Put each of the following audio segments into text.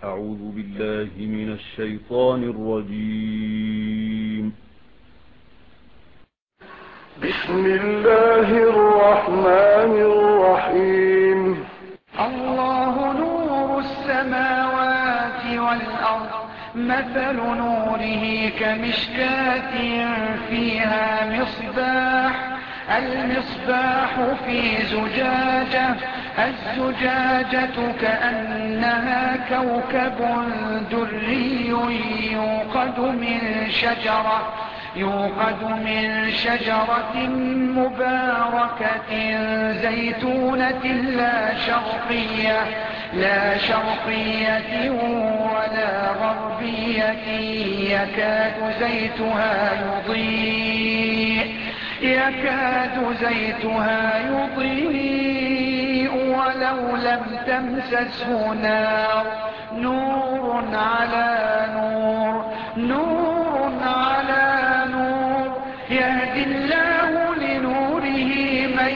أعوذ بالله من الشيطان الرجيم. بسم الله الرحمن الرحيم. الله نور السماوات والأرض، مثل نوره كمشكاة فيها مصباح، المصباح في زجاجة، الزجاجة كأنها كوكب دري يوقد من شجرة مباركة زيتونة لا شرقية ولا غربية، يكاد زيتها يضيء ولو لم تمسسه نار، نور على نور، يهدي الله لنوره من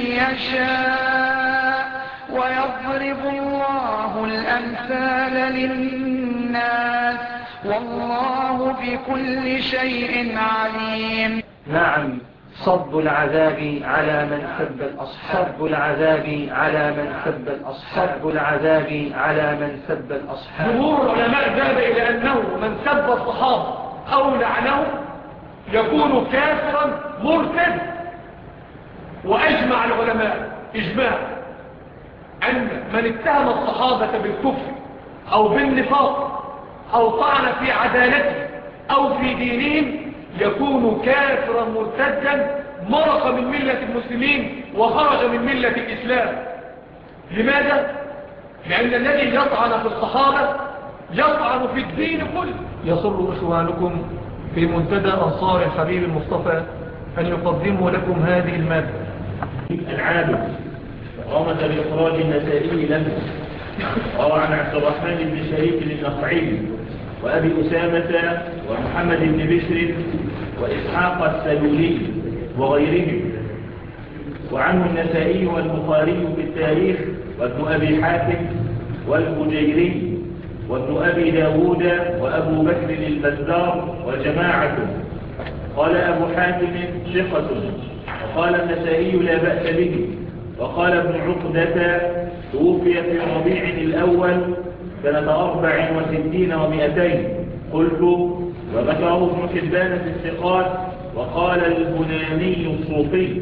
يشاء، ويضرب الله الأمثال للناس، والله بكل شيء عليم. نعم، صب العذاب على من سب الأصحاب، صب العذاب على من سب الأصحاب، صب العذاب على من سب الأصحاب. جمهور العلماء ذهب إلى أنه من سب الصحابة أو لعنهم يكون كافرا مرتد، وأجمع العلماء إجماع أن من اتهم الصحابة بالكفر أو بالنفاق أو طعن في عدالته أو في دينهم يكون كافرا مرتدا، مرق من ملة المسلمين وخرج من ملة الإسلام. لماذا؟ لأن الذي يطعن في الصحابة يطعن في الدين كله. يسر إخوانكم في منتدى أنصار الحبيب المصطفى أن يقدموا لكم هذه المادة. العابد رمز بإخراج النسائي له، روى عن عبد الرحمن بن شريك النخعي وأبي أسامة ومحمد بن بشر وإسحاق السلولي وغيرهم، وعنه النسائي والبخاري في التاريخ وابن أبي حاتم والبجيري وابن أبي داود وأبو بكر البزار وجماعة. قال أبو حاتم ثقة، وقال النسائي لا بأس به، وقال ابن عقدة توفي في ربيع الأول سنة 64 و200. قلت وذكره ابن حبان في الثقات، وقال البناني الصوفي.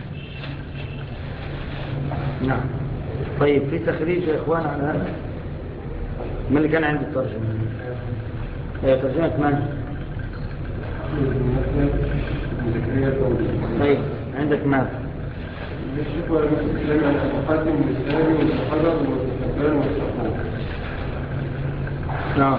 نعم. طيب، في تخريج يا إخوان على هذا من اللي كان عند الترجمة؟ هي ترجمة من؟ طيب، عندك ماذا؟ نعم.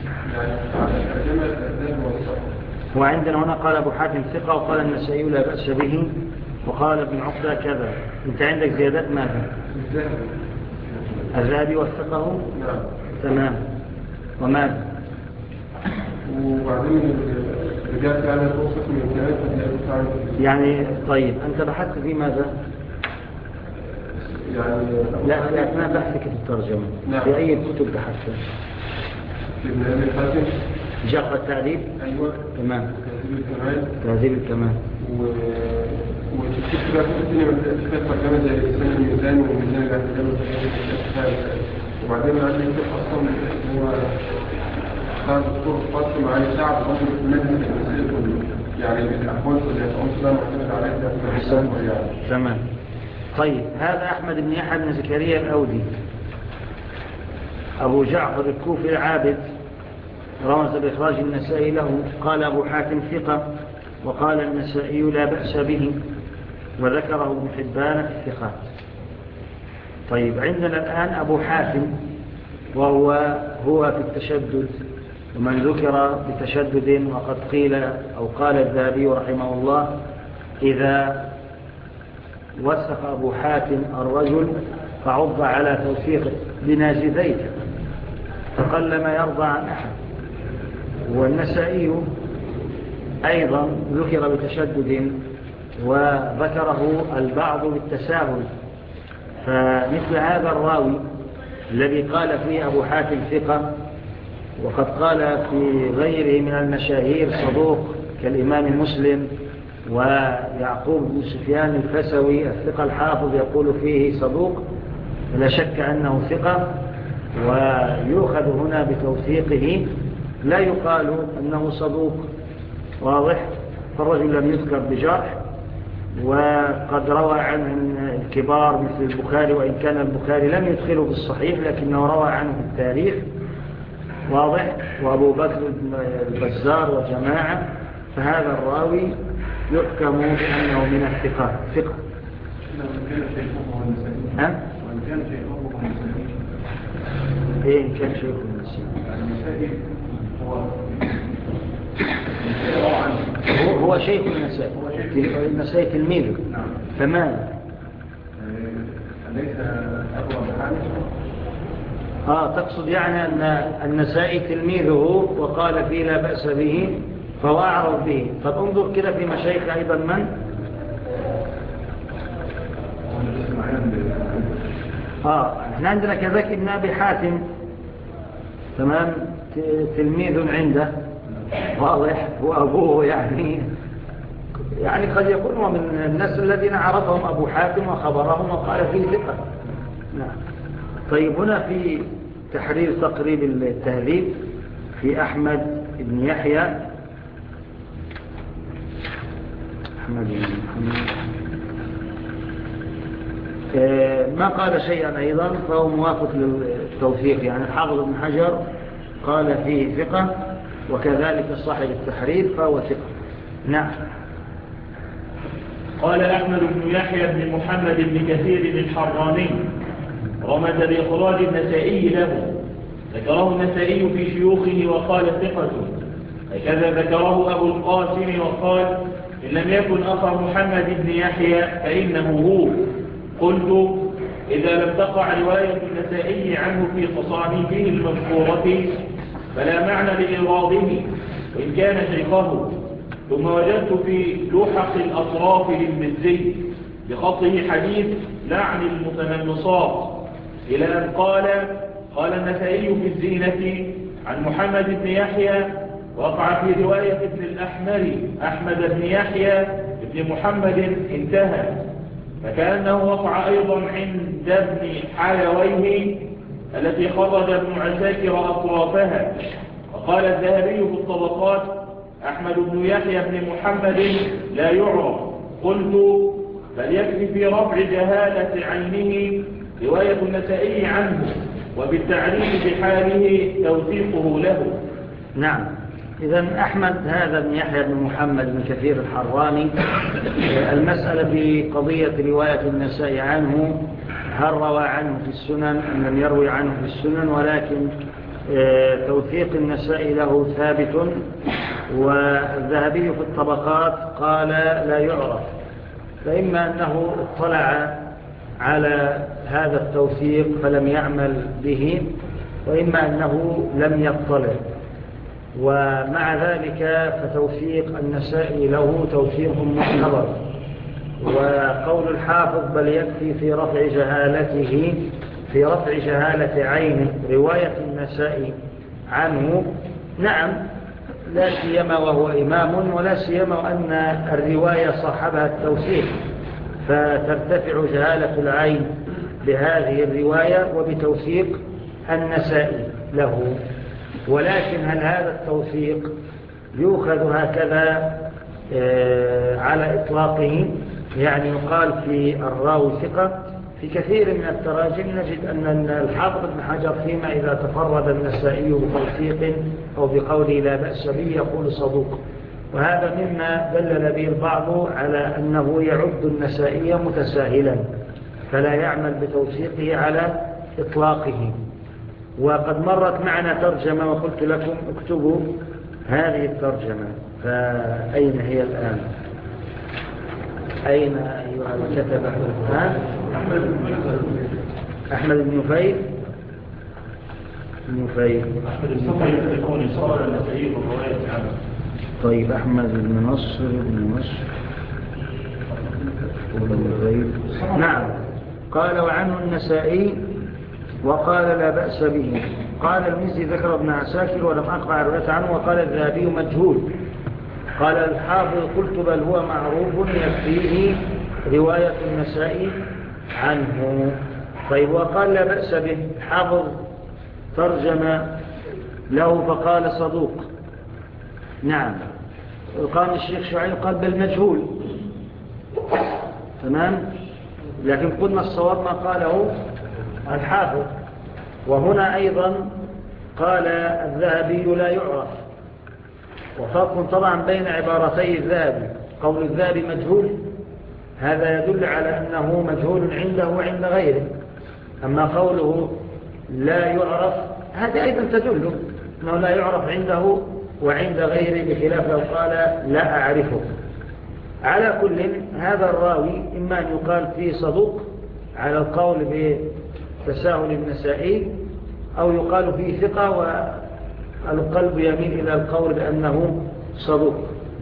وعندنا هنا قال أبو حاتم ثقة، وقال النسائي لا بأس به، وقال ابن عقدة كذا. أنت عندك زيادات ماذا؟ الذهبي وثقه؟ تمام. وماذا؟ وبعدين رجعت على توصف من الكلام يعني طيب، أنت بحثت في ماذا؟ يعني لا، في أثناء بحثك في الترجمة. نعم. في أي كتب بحثت؟ في ابن أبي حاتم جرح التعديل؟ أيوة. تمام. تهذيب الكمال. وتشوف بقى في الدنيا فيها ترجمة زي لسان الميزان والميزان الاعتدال، وبعدين عندي كتاب أصلا هو كان دكتور قاسم علي سعد رجل في منهج المسائل كله، يعني الأحوال اللي أنت معتمد عليها. تمام. طيب، هذا أحمد بن يحيى بن زكريا الأودي أبو جعفر الكوفي العابد، رمز بإخراج النسائي له. قال أبو حاتم ثقة، وقال النسائي لا بأس به، وذكره ابن حبان في الثقات. طيب، عندنا الآن أبو حاتم، وهو في التشدد، ومن ذكر بتشدد، وقد قيل أو قال الذهبي رحمه الله إذا وثق أبو حاتم الرجل فعض على توثيقه بناجذيه، فقل ما يرضى عن أحد. والنسائي أيضا ذكر بتشدد، وذكره البعض بالتساهل، فمثل هذا الراوي الذي قال فيه أبو حاتم ثقة، وقد قال في غيره من المشاهير صدوق كالإمام مسلم ويعقوب بن سفيان الفسوي الثقة الحافظ يقول فيه صدوق، لا شك أنه ثقة ويؤخذ هنا بتوثيقه، لا يقال أنه صدوق. واضح؟ فالرجل لم يذكر بجرح، وقد روى عنه الكبار مثل البخاري، وإن كان البخاري لم يدخله بالصحيح لكنه روى عنه في التاريخ. واضح؟ وأبو بكر البزار وجماعة، فهذا الراوي يحكم بأنه من الثقات ثقة. وإن كان شيخه إيه إن كان شيخه النسائي هو شيخ النسائي، النسائي تلميذه. فماذا؟ أليس أبو حاتم؟ تقصد يعني أن النسائي تلميذه وقال فيه لا بأس به فهو أعرض به. طب انظر كده في مشايخ أيضا من؟ احنا عندنا كذلك ابن أبي حاتم، تمام، تلميذ عنده، واضح، وأبوه يعني قد يكون هو من الناس الذين عرفهم أبو حاتم وخبرهم وقال فيه ثقة. نعم. طيب هنا في تحرير تقريب التهذيب في أحمد بن يحيى، أحمد بن محمد ما قال شيئا أيضا، فهو موافق للتوثيق. يعني الحافظ بن حجر قال فيه ثقة، وكذلك صاحب التحرير فهو ثقة. نعم. قال أحمد بن يحيى بن محمد بن كثير الحراني رمز بإخراج النسائي له، ذكره النسائي في شيوخه وقال ثقة، هكذا ذكره أبو القاسم وقال إن لم يكن أخا محمد بن يحيى فإنه هو. قلت إذا لم تقع رواية النسائي عنه في تصانيفه المذكورة فلا معنى لإراده وإن كان شيخه. ثم وجدت في لوحق الأطراف للمزي بخطه حديث لعن المتنمصات إلى أن قال النسائي في الزينة عن محمد بن يحيى، وقع في رواية ابن الأحمر أحمد بن يحيى بن محمد انتهى، فكأنه وقع أيضا عند ابن حالويه التي خرج ابن عساكر أطرافها. وقال الذهبي في الطبقات أحمد بن يحيى بن محمد لا يعرف. قلت بل يكفي في رفع جهالة عينه رواية النسائي عنه، وبالتعريف بحاله توثيقه له. نعم. إذن أحمد هذا بن يحيى بن محمد بن كثير الحراني، المسألة في قضية رواية النسائي عنه، هل روى عنه في السنن أم لم يروي عنه في السنن، ولكن توثيق النسائي له ثابت. والذهبي في الطبقات قال لا يعرف، فإما أنه اطلع على هذا التوثيق فلم يعمل به، وإما أنه لم يطلع. ومع ذلك فتوثيق النسائي له توثيق معتبر. وقول الحافظ بل يكفي في رفع جهالته، في رفع جهالة عينه رواية النسائي عنه، نعم، لا سيما وهو إمام، ولا سيما أن الرواية صاحبها التوثيق، فترتفع جهالة العين بهذه الرواية وبتوثيق النسائي له. ولكن هل هذا التوثيق يؤخذ هكذا على إطلاقه؟ يعني يقال في الراوي ثقة. في كثير من التراجم نجد أن الحافظ بن حجر فيما إذا تفرد النسائي بتوثيق أو بقوله لا بأس به يقول صدوق، وهذا مما دلل به البعض على أنه يعد النسائي متساهلا فلا يعمل بتوثيقه على إطلاقه. وقد مرت معنا ترجمة وقلت لكم اكتبوا هذه الترجمة، فأين هي الآن؟ أين أيها الكتبة؟ أحمد بن نفيل. طيب أحمد بن نصر بن نفيل. نعم. قال وعنه النسائي وقال لا بأس به. قال المزي ذكر ابن عساكر ولم أقبع الرواية عنه. وقال الذهبي مجهول. قال الحافظ قلت بل هو معروف يكفيه رواية النسائي عنه. طيب وقال لا بأس به، حافظ ترجم له فقال صدوق. نعم. قام الشيخ شعيب قال بل مجهول. تمام. لكن قلنا الصواب ما قاله الحافظ. وهنا أيضا قال الذهبي لا يعرف، وفرق طبعا بين عبارتي الذهبي. قول الذهبي مجهول هذا يدل على أنه مجهول عنده وعند غيره، أما قوله لا يعرف هذا أيضا تدل أنه لا يعرف عنده وعند غيره، بخلاف لو قال لا أعرفه. على كل هذا الراوي إما أن يقال فيه صدوق على القول بتساهل النسائي، أو يقال فيه ثقة والقلب يميل إلى القول بأنه صدوق.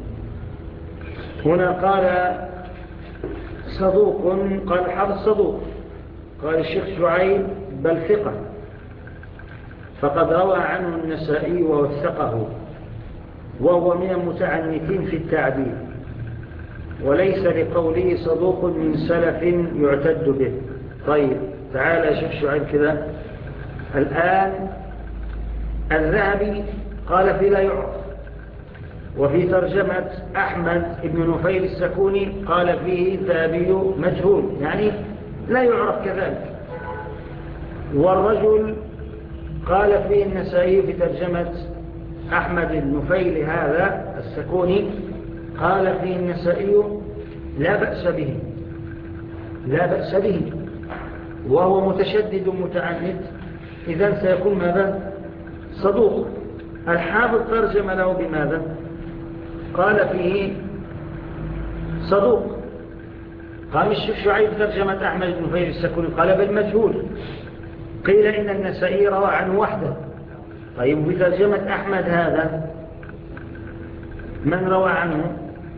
هنا قال صدوق، قال الحافظ صدوق. قال الشيخ شعيب بل ثقة، فقد روى عنه النسائي ووثقه، وهو من المتعنتين في التعديل، وليس لقوله صدوق من سلف يعتد به. طيب تعالى يا شيخ شعيب كذا. الآن الذهبي قال في لا يعرف، وفي ترجمة أحمد بن نفيل السكوني قال فيه الذهبي مجهول، يعني لا يعرف كذلك. والرجل قال فيه النسائي في ترجمة أحمد بن نفيل هذا السكوني قال فيه النسائي لا بأس به، لا بأس به، وهو متشدد متعنت، إذن سيكون ماذا؟ صدوق. الحافظ ترجم له بماذا؟ قال فيه صدوق. قام الشيخ شعيب ترجمة أحمد بن نفيل السكوني قال بل مجهول. قيل إن النسائي روى عنه وحده. طيب بترجمة أحمد هذا من روى عنه؟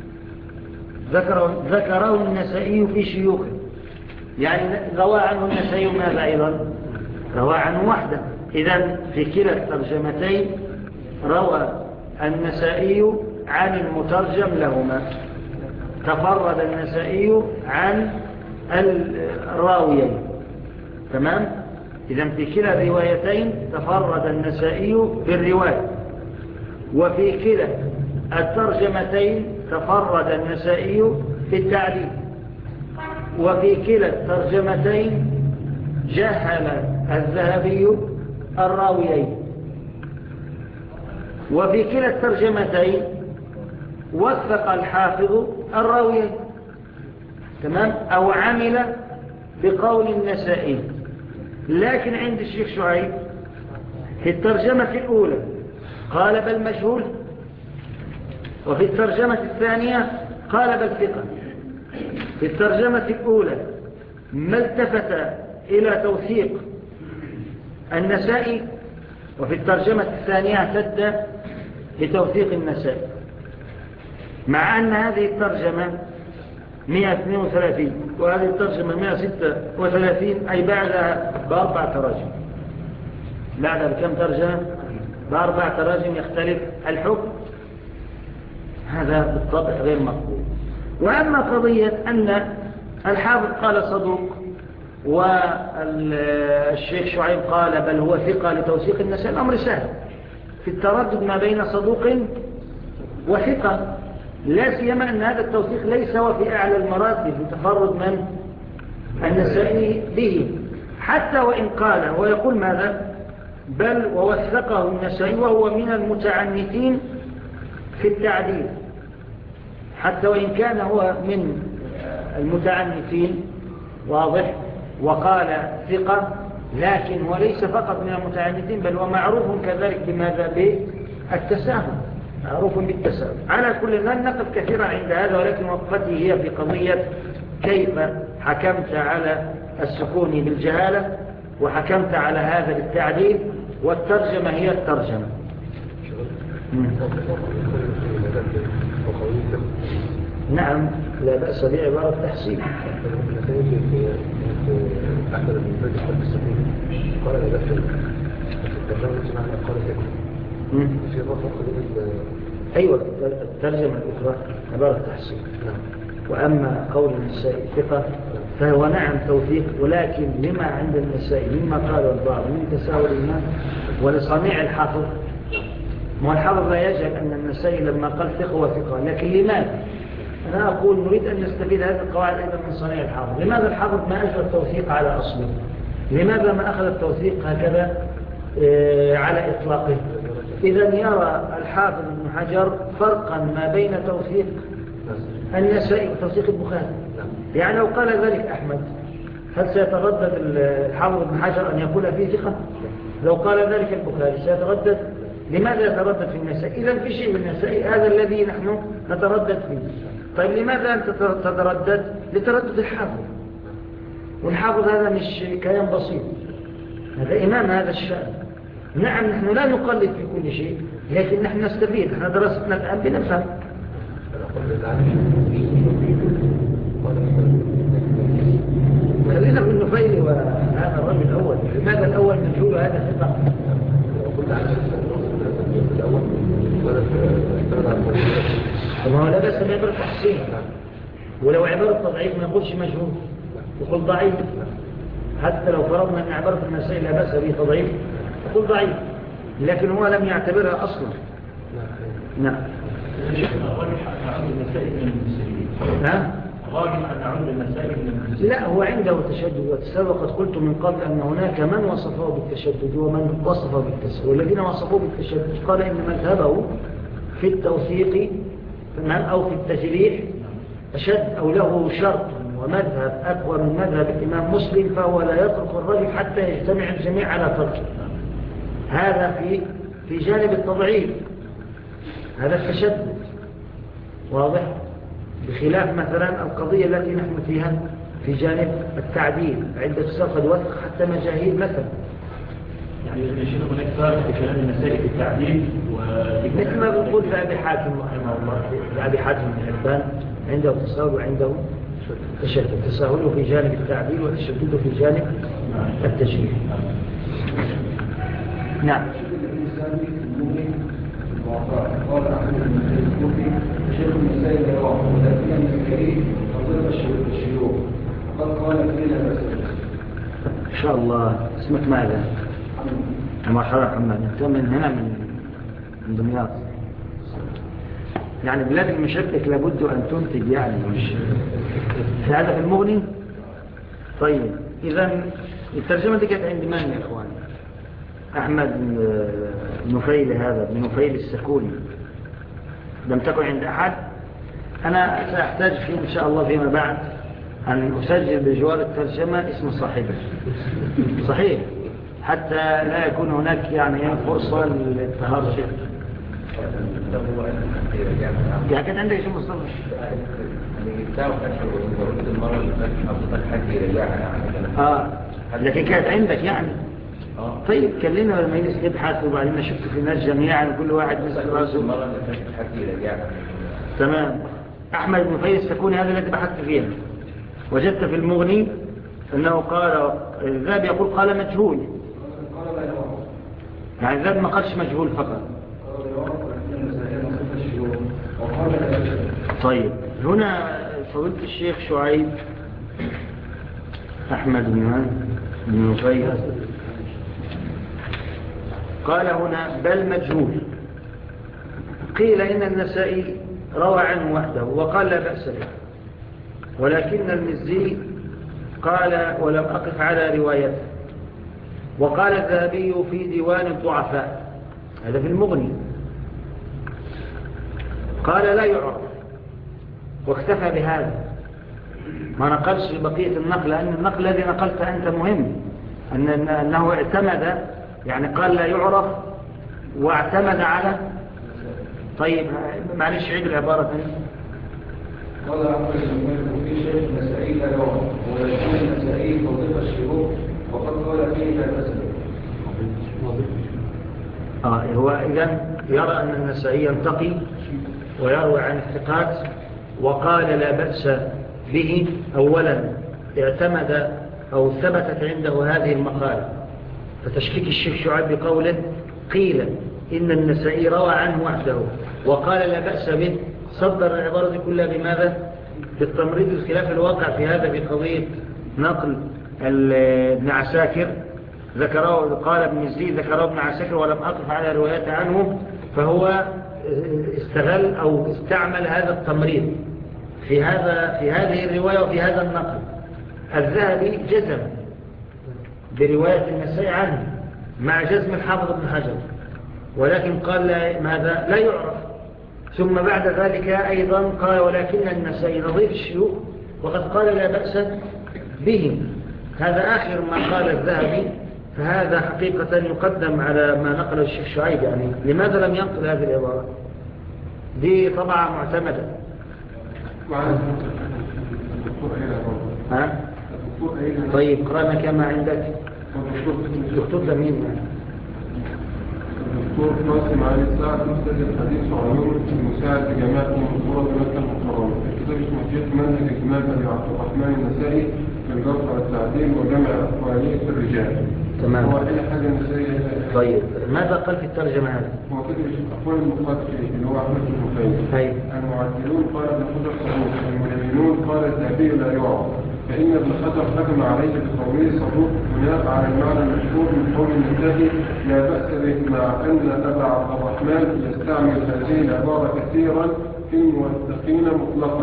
ذكره النسائي في شيوخه، يعني روى عنه النسائي ماذا أيضا؟ روى عنه وحده. إذن في كلا الترجمتين روى النسائي عن المترجم لهما، تفرد النسائي عن الراويين. تمام؟ إذن في كلا الروايتين تفرد النسائي بالرواية، وفي كلا الترجمتين تفرد النسائي في التعليل، وفي كلا الترجمتين جهل الذهبي الراويين، وفي كلا الترجمتين وثق الحافظ الراويين. تمام؟ أو عمل بقول النسائي. لكن عند الشيخ شعيب في الترجمة الأولى قال بل مجهول، وفي الترجمة الثانية قال بل ثقة. في الترجمة الأولى ما التفت إلى توثيق النسائي، وفي الترجمة الثانية اعتد بتوثيق النسائي، مع أن هذه الترجمة 132 وهذه الترجمة 136، أي بعدها بأربع تراجم. بعدها بكم ترجمة؟ بأربع تراجم يختلف الحكم. هذا بالطبع غير مقبول. وأما قضية أن الحافظ قال صدوق والشيخ شعيب قال بل هو ثقة لتوثيق النسائي، الأمر سهل في التردد ما بين صدوق وثقة، لا سيما أن هذا التوثيق ليس هو في أعلى المراتب بتفرد من النسائي به، حتى وإن قال ويقول ماذا؟ بل ووثقه النسائي وهو من المتعنتين في التعديل، حتى وإن كان هو من المتعنتين واضح وقال ثقة، لكن هو ليس فقط من المتعنتين بل هو معروف كذلك بماذا؟ بالتساهل، معروف بالتساهل. على كل لن نقف كثيرا عند هذا، ولكن وقفتي هي في قضية كيف حكمت على السكون بالجهالة وحكمت على هذا بالتعديل، والترجمة هي الترجمة. نعم لا بأس بعبارة تحسين. أحمد بن زيد السقيف قال لا بأس الترجمة معنى قال ذكر في فرق بين أيوة الترجمة الأخرى عبارة تحسين. وأما قول النسائي ثقة فهو نعم توثيق، ولكن لما عند النسائي مما قال البعض من تساهل الإمام ولصنيع الحافظ. ما الحافظ لا يجهل أن النسائي لما قال ثقة وثقة، لكن لماذا؟ أنا أقول نريد أن نستفيد هذه القواعد أيضا من صنيع الحافظ. لماذا الحافظ ما أجرى التوثيق على أصله؟ لماذا ما أخذ التوثيق هكذا على إطلاقه؟ إذن يرى الحافظ ابن حجر فرقا ما بين توثيق النسائي وتوثيق البخاري. يعني لو قال ذلك أحمد هل سيتردد الحافظ ابن حجر أن يقول فيه ثقة؟ لو قال ذلك البخاري سيتردد. لماذا يتردد في النسائي؟ إذن في شيء من النسائي هذا الذي نحن نتردد فيه. طيب لماذا أنت تتردد؟ لتردد الحافظ، والحافظ هذا مش كيان بسيط، هذا إمام هذا الشأن. نعم نحن لا نقلد في كل شيء، لكن نحن نستفيد. نحن دراستنا الآن بنفهم. خلينا في النفيل وهذا الرجل الأول. لماذا الأول مجهول هذا ثقة؟ ما هو لا بأس بعبارة تحسين، ولو عبارة تضعيف ما يقولش مجهول، يقول ضعيف. حتى لو فرضنا أن عبارة النسائي لا بأس به تضعيف يقول ضعيف، لكن هو لم يعتبرها أصلا. نعم. راجل أن نعود المسائل من لا هو عنده تشدد وتساهل، وقد قلت من قبل أن هناك من وصفه بالتشدد ومن وصفه بالتساهل، والذين وصفوه بالتشدد قال إن مذهبه في التوثيق أو في التجريح أشد أو له شرط ومذهب أقوى من مذهب الإمام مسلم، فهو لا يترك الرجل حتى يجتمع الجميع على تركه. هذا في جانب التضعيف، هذا التشدد واضح، بخلاف مثلا القضية التي نحن فيها في جانب التعديل عند تساقط وثق حتى مجاهيل مثلا. يعني الشيخ هناك فرق في كلام المسائل في التعديل مثل ما بنقول في أبي حاتم رحمه الله، في أبي حاتم بن حبان عنده تساهل وعنده تشدد، تساهله في جانب التعديل وتشدده في جانب التشريح. نعم. قال أحمد بن زيد الكوفي شيخ المسائل الواقع ولكن المسائل فضل الشيوخ وقد قال فينا بأسئلة. إن شاء الله. اسمك ماذا؟ مرحبا محمد. أنت من هنا من دمياط؟ يعني بلاد المشبك لابد أن تنتج، يعني مش في هذا في المغني. طيب إذن الترجمة دي كانت عند من يا إخواني؟ أحمد نفيل، هذا بن نفيل السكوني، لم تكن عند أحد. أنا سأحتاج فيه إن شاء الله فيما بعد أن أسجل بجوار الترجمة اسم صاحبه صحيح، حتى لا يكون هناك يعني فرصة للتهرج. يعني كانت عندك شيء مصطلح لكن كانت عندك يعني. طيب كلنا لما يجلس نبحث وبعدين شفت في الناس جميعا وكل واحد مسك راسه. تمام. أحمد بن نفيل السكوني هذا الذي بحثت فيه، وجدت في المغني أنه قال الذهبي يقول قال مجهول، يعني الذهبي ما قالش مجهول فقط. طيب هنا فضيلة الشيخ شعيب أحمد بن نفيل قال هنا بل مجهول. قيل إن النسائي روى عنه وحده وقال لا بأس به، ولكن المزي قال ولم أقف على روايته. وقال الذهبي في ديوان الضعفاء، هذا في المغني، قال لا يعرف، واكتفى بهذا، ما نقلش بقية النقل، لأن النقل الذي نقلت أنت مهم، أنه اعتمد، يعني قال لا يعرف واعتمد على. طيب معلش عيد العبارة ثانية. قال أحمد بن في شيخ المسائي لا يعرف ولكن المسائي فضل الشيوخ وقد قال فيه لا بأس به. هو إذن يرى أن النسائي ينتقي ويروي عن الثقات وقال لا بأس به، أولا اعتمد أو ثبتت عنده هذه المقالة، فتشكيك الشيخ شعيب بقوله قيل إن النسائي روى عنه وحده وقال لا بأس به، صدر العبارة دي كلها بماذا؟ بالتمريض، الخلاف الواقع في هذا بقضية نقل ابن عساكر ذكره، قال ابن الزيد ذكره ابن عساكر ولم أقف على روايات عنه، فهو استغل أو استعمل هذا التمريض في هذه الرواية وفي هذا النقل. الذهبي جزم برواية النسائي عنه مع جزم الحافظ ابن حجر، ولكن قال ماذا؟ لا يعرف. ثم بعد ذلك أيضا قال ولكن النسائي نظيف الشيوخ وقد قال لا بأس به. هذا آخر ما قال الذهبي، فهذا حقيقة يقدم على ما نقل الشيخ شعيب. يعني لماذا لم ينقل هذه العبارة؟ دي طبعا معتمدة. ها؟ طيب قرأنا كما عندك دكتور زمين يعني الدكتور قاسم علي سعد مستشفى الحديث وعلوم المساعد في جامعة المنصورة بمكة المكرمة. الكتاب اسمه شيخ منهج الإمام أبي عبد الرحمن النسائي في الجرح والتعديل وجمع أقواليه في الرجال. تمام. هو أي حاجة نسائية. طيب ماذا قال في الترجمة هذه؟ هو كتب أقوال المقدس اللي هو أحمد بن مخيم. المعدلون قال ابن حجر صدوق، الملينون قال الذهبي لا يعرف، فإن ابن حجر حكم عليه بقوله صدوق بناء على المعنى المشهور من قول النسائي لا بأس به، مع أن أبا عبد الرحمن يستعمل هذه العبارة كثيرا في الموثقين مطلقا.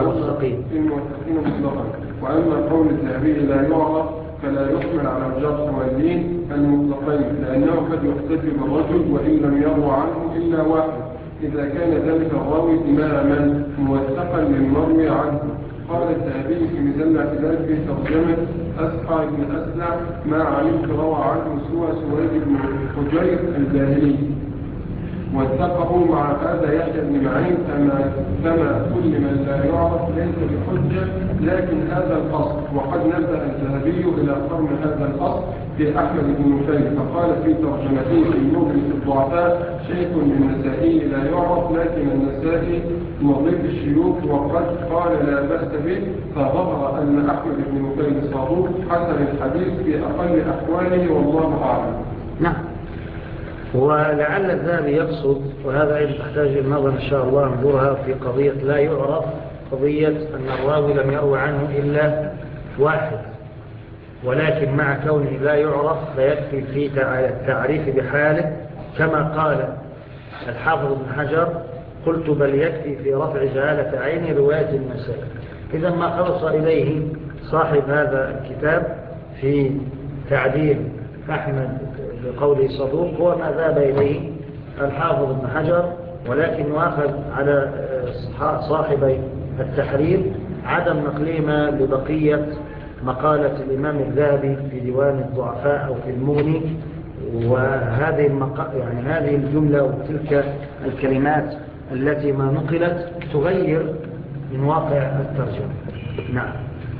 وأما قول الذهبي لا يعرف فلا يحمل على الجرح واللين المطلقين، لأنه قد يحتج بالرجل وإن لم يروى عنه إلا واحد إذا كان ذلك الراوي إماما موثقا للمروي عنه. قال الذهبي في ميزان الاعتدال في ترجمة أسقى بن أسلع ما علمت روى عنه سوى سويد بن حجير الباهلي، واتفقوا مع هذا يحيى بن معين كما كل من لا يعرف ليس بحجة، لكن هذا الأصل. وقد نبه الذهبي إلى قرن هذا الأصل في أحمد بن نفيل، فقال في ترجمته في مغني الضعفاء شيخ للنسائي لا يعرف، لكن النسائي نظيف الشيوخ وقد قال لا بأس به، فظهر أن أحمد بن نفيل صادوق حسن الحديث في أقل أحواله والله أعلم. نعم. ولعل الذهبي يقصد، وهذا أيضا تحتاج النظر إن شاء الله ننظرها في قضية لا يعرف، قضية أن الراوي لم يروي عنه إلا واحد، ولكن مع كونه لا يعرف فيكفي في التعريف بحاله، كما قال الحافظ ابن حجر قلت بل يكفي في رفع جهالة عين رواية النسائي. إذا ما خلص إليه صاحب هذا الكتاب في تعديل أحمد بقوله صدوق هو ما ذهب إليه الحافظ ابن حجر، ولكن واخذ على صاحبي التحرير عدم نقلهما لبقية مقالة الإمام الذهبي في ديوان الضعفاء أو في المغني، وهذه يعني هذه الجملة وتلك الكلمات التي ما نقلت تغير من واقع الترجمة. نعم.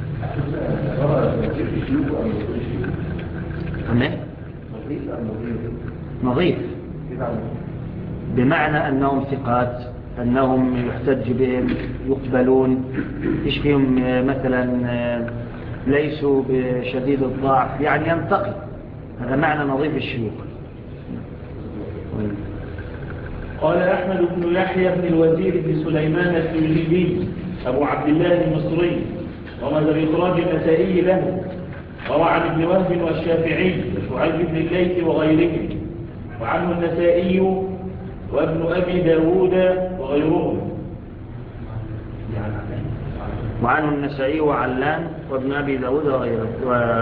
نظيف بمعنى أنهم ثقات، أنهم يحتج بهم، يقبلون، إيش فيهم مثلا ليسوا بشديد الضعف، يعني ينتقي. هذا معنى نظيف الشيوخ. قال أحمد بن يحيى بن الوزير بن سليمان السويلي أبو عبد الله المصري رمز بإخراج النسائي له، روى عن ابن وهب والشافعي وشعيب بن الليث وغيرهم، وعنه النسائي وابن أبي داود وغيرهم. وعنه النسائي وعلان وابن أبي داود وغيرهم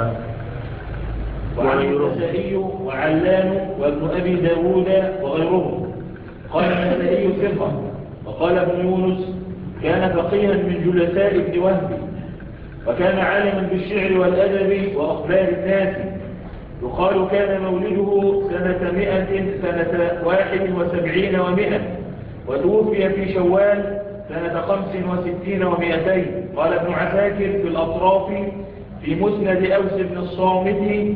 وعنه النسائي وعلان وابن أبي داود وغيرهم. قال النسائي ثقة، وقال ابن يونس كان فقيها من جلساء ابن وهب، وكان عالما بالشعر والأدب وأخبار الناس. يقال كان مولده سنة 71 و100، وتوفي في شوال سنة 65 و200. قال ابن عساكر في الأطراف في مسند أوس بن الصامت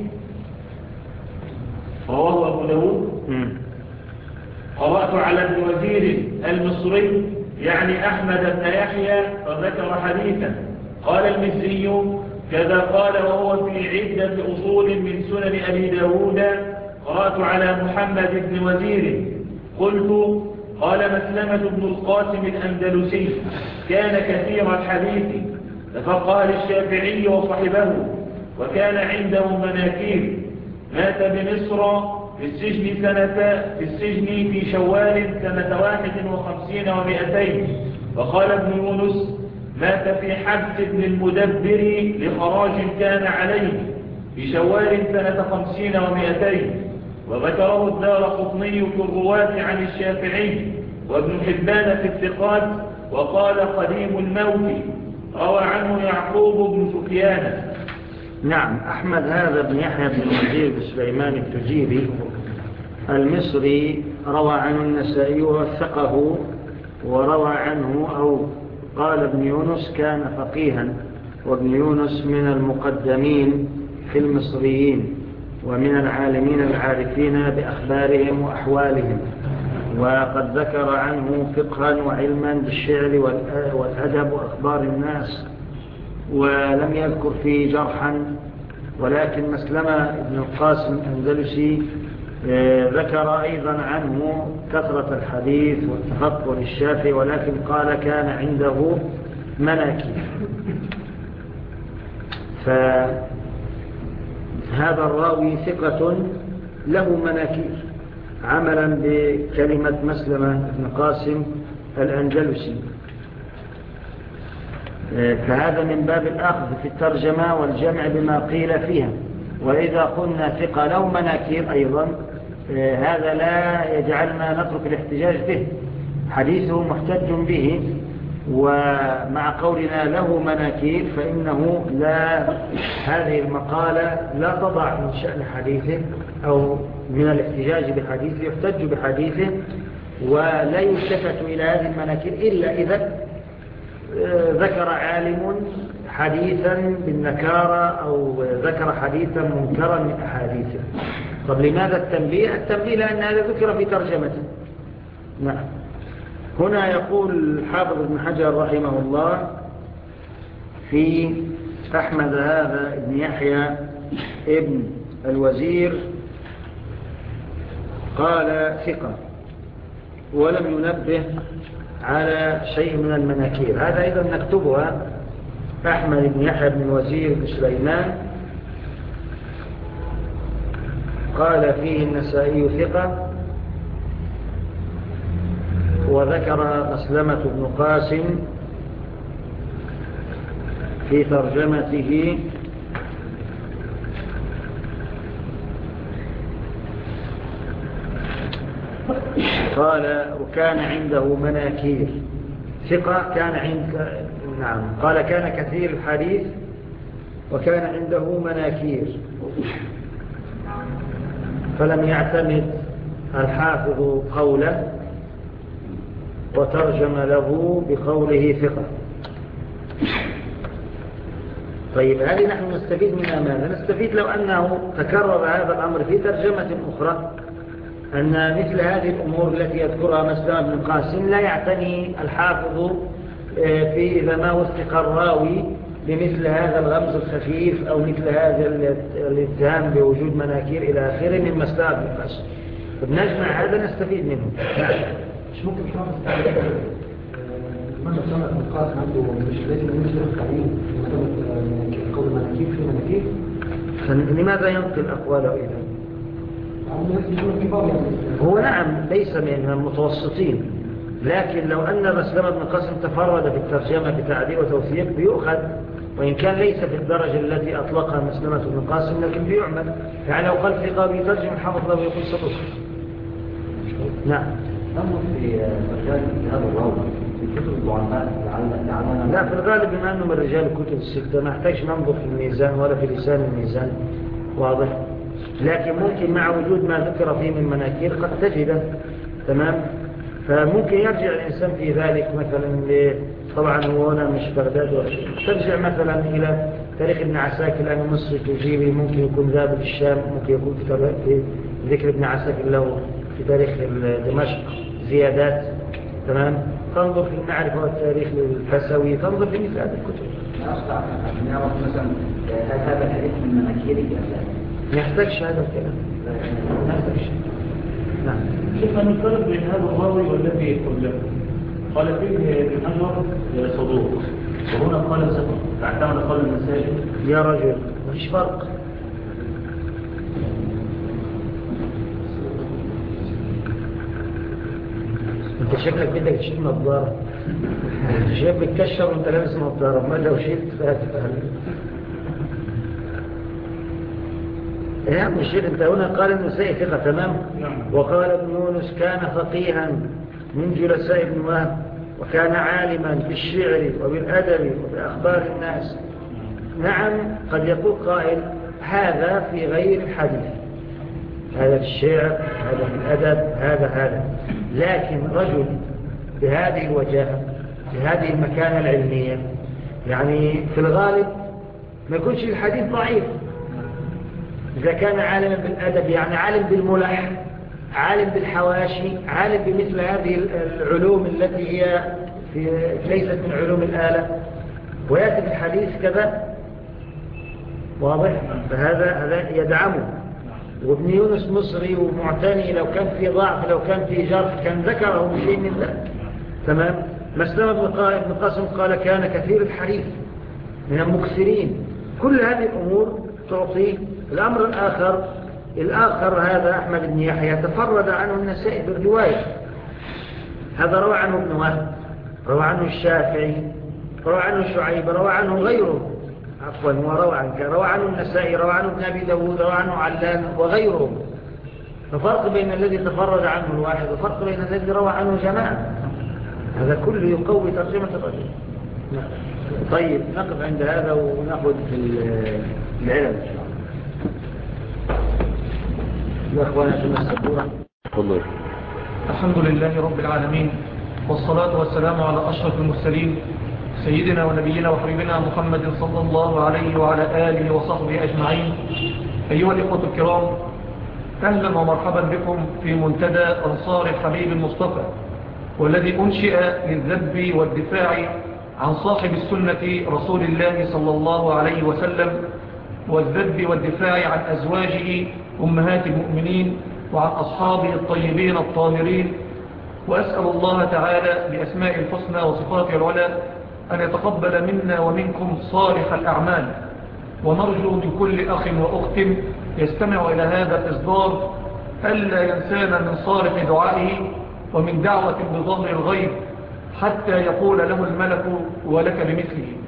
رواه أبو داود: قرأت على ابن وزير المصري يعني أحمد بن يحيى فذكر حديثا. قال المزي كذا قال وهو في عدة أصول من سنن أبي داود قرأت على محمد بن وزير. قلت قال مسلمة بن القاسم الأندلسي كان كثير الحديث تفقه للشافعي وصحبه وكان عنده مناكير. مات بمصر في السجن في شوال سنة 51 و200. وقال ابن يونس مات في حبس ابن المدبر لخراج كان عليه في شوال سنة 50 و200. وذكره الدارقطني في الرواة عن الشافعي وابن حبان في الثقات وقال قديم الموت. روى عنه يعقوب بن سفيان. نعم. أحمد هذا بن يحيى بن وزير بن سليمان التجيبي المصري روى عنه النسائي ووثقه، وروى عنه أو قال ابن يونس كان فقيها، وابن يونس من المقدمين في المصريين ومن العالمين العارفين بأخبارهم وأحوالهم، وقد ذكر عنه فقها وعلما بالشعر والأدب وأخبار الناس، ولم يذكر فيه جرحا. ولكن مسلمة بن القاسم الأندلسي ذكر أيضا عنه كثرة الحديث والتفقه للشافعي، ولكن قال كان عنده مناكير. فهذا الراوي ثقة له مناكير عملا بكلمة مسلمة بن قاسم الأندلسي. فهذا من باب الأخذ في الترجمة والجمع بما قيل فيها. وإذا قلنا ثقة له مناكير أيضا هذا لا يجعلنا نترك الاحتجاج به، حديثه محتج به. ومع قولنا له مناكير فإنه هذه المقالة لا تضع من شأن حديثه أو من الاحتجاج بحديثه، يحتج بحديثه ولا يلتفت إلى هذه المناكير إلا إذا ذكر عالم حديثا بالنكارة أو ذكر حديثا منكرا من أحاديثه. طب لماذا التنبيه؟ التنبيه لأن هذا ذكر في ترجمته. نعم. هنا يقول حافظ ابن حجر رحمه الله في أحمد هذا ابن يحيى ابن الوزير قال ثقة، ولم ينبه على شيء من المناكير. هذا أيضا نكتبها. أحمد بن يحيى بن الوزير بن سليمان قال فيه النسائي ثقة، وذكر مسلمة بن قاسم في ترجمته قال وكان عنده مناكير. ثقة نعم. قال كان كثير الحديث وكان عنده مناكير، فلم يعتمد الحافظ قوله وترجم له بقوله ثقة. طيب هذه نحن نستفيد منها ماذا؟ نستفيد لو أنه تكرر هذا الأمر في ترجمة أخرى أن مثل هذه الأمور التي يذكرها مسلمة بن قاسم لا يعتني الحافظ في إذا ما وثق الراوي بمثل هذا الغمز الخفيف أو مثل هذا الاتهام بوجود مناكير إلى آخره من مسلمة بن قاسم. فبنجمع هذا نستفيد منه. مش ممكن حافظ مسلمة بن قاسم عنده مش لازم ينشر القليل قول مناكير في مناكير. لماذا ينقل أقواله إذا؟ هو نعم ليس من المتوسطين، لكن لو أن مسلمة بن قاسم تفرد بالترجمة بتعديل وتوثيق بيؤخذ، وإن كان ليس في الدرجة التي أطلقها مسلمة بن قاسم لكن بيعمل. يعني لو قال ثقة بيترجم الحافظ له يقول صدق. نعم. أما في رجال هذا الراوي في كتب الضعفاء لا، في الغالب بما أنه من رجال الكتب الستة ما احتاج ننظر في الميزان ولا في لسان الميزان، واضح. لكن ممكن مع وجود ما ذكر فيه من مناكير قد تجده. تمام. فممكن يرجع الإنسان في ذلك مثلا طبعا هو هنا مش بغداد ولا شيء، ترجع مثلا إلى تاريخ ابن عساكر لأنه مصري تجيبي، ممكن يكون ذهب للشام، ممكن يكون في ذكر ابن عساكر له في تاريخ دمشق زيادات. تمام. تنظر في المعرفة والتاريخ للفسوي، تنظر في مثل هذه الكتب. لا أصدع أن يعرف مثلا هل هذا الحديث من مناكيرك أم لا؟ ما يحتاجش هذا الكلام، ما يحتاجش. نعم. شيخ أن نفرق بين هذا الراوي والذي يقول له قال فيه ابن حجر صدوق وهنا قال ثقة فاعتمد قال النسائي يا رجل مفيش فرق. انت شكلك بدك تشيل نظارة، انت شايف بتكشر وانت لابس نظارة، ما لو شلت فهتفهم. ايه مش شيل. انت هنا قال النسائي ثقة تمام، وقال ابن يونس كان فقيها من جلساء ابن وهب وكان عالما بالشعر وبالأدب وبأخبار الناس. نعم قد يقول قائل هذا في غير الحديث، هذا في الشعر، هذا في الأدب، هذا لكن رجل بهذه الوجاهة بهذه المكانة العلمية يعني في الغالب ما يكونش الحديث ضعيف إذا كان عالما بالأدب، يعني عالم بالملح، عالم بالحواشي، عالم بمثل هذه العلوم التي هي ليست من علوم الآلة، ويأتي بالحديث كذا واضح، فهذا يدعمه. وابن يونس مصري ومعتني، لو كان في ضعف لو كان في جرح كان ذكره بشيء من ذلك تمام. مسلم بن قاسم قال كان كثير الحديث من المكثرين. كل هذه الأمور تعطي. الأمر الآخر هذا أحمد بن يحيى تفرد عنه النسائي بالرواية، هذا روى عنه ابن وهب، روى عنه الشافعي، روى عنه شعيب، روى عنه غيره روى عنه النسائي، روى عنه ابن أبي داود، روى عنه علان وغيره. ففرق بين الذي تفرد عنه الواحد وفرق بين الذي روى عنه جماعة، هذا كله يقوي ترجمة الرجل. طيب نقف عند هذا ونأخذ في العلم إن شاء الله. أخوانا في السبورة تفضل. الحمد لله رب العالمين، والصلاة والسلام على أشرف المرسلين سيدنا ونبينا وحبيبنا محمد صلى الله عليه وعلى آله وصحبه أجمعين. أيها الإخوة الكرام، أهلا ومرحبا بكم في منتدى أنصار الحبيب المصطفى، والذي أنشئ للذب والدفاع عن صاحب السنة رسول الله صلى الله عليه وسلم، والذب والدفاع عن أزواجه أمهات المؤمنين وعن أصحابه الطيبين الطاهرين. وأسأل الله تعالى بأسماء الحسنى وصفاته العلى أن يتقبل منا ومنكم صالح الأعمال، ونرجو من كل أخ وأخت يستمع إلى هذا الإصدار ألا ينسانا من صالح دعائه ومن دعوة بظهر الغيب حتى يقول له الملك ولك بمثله.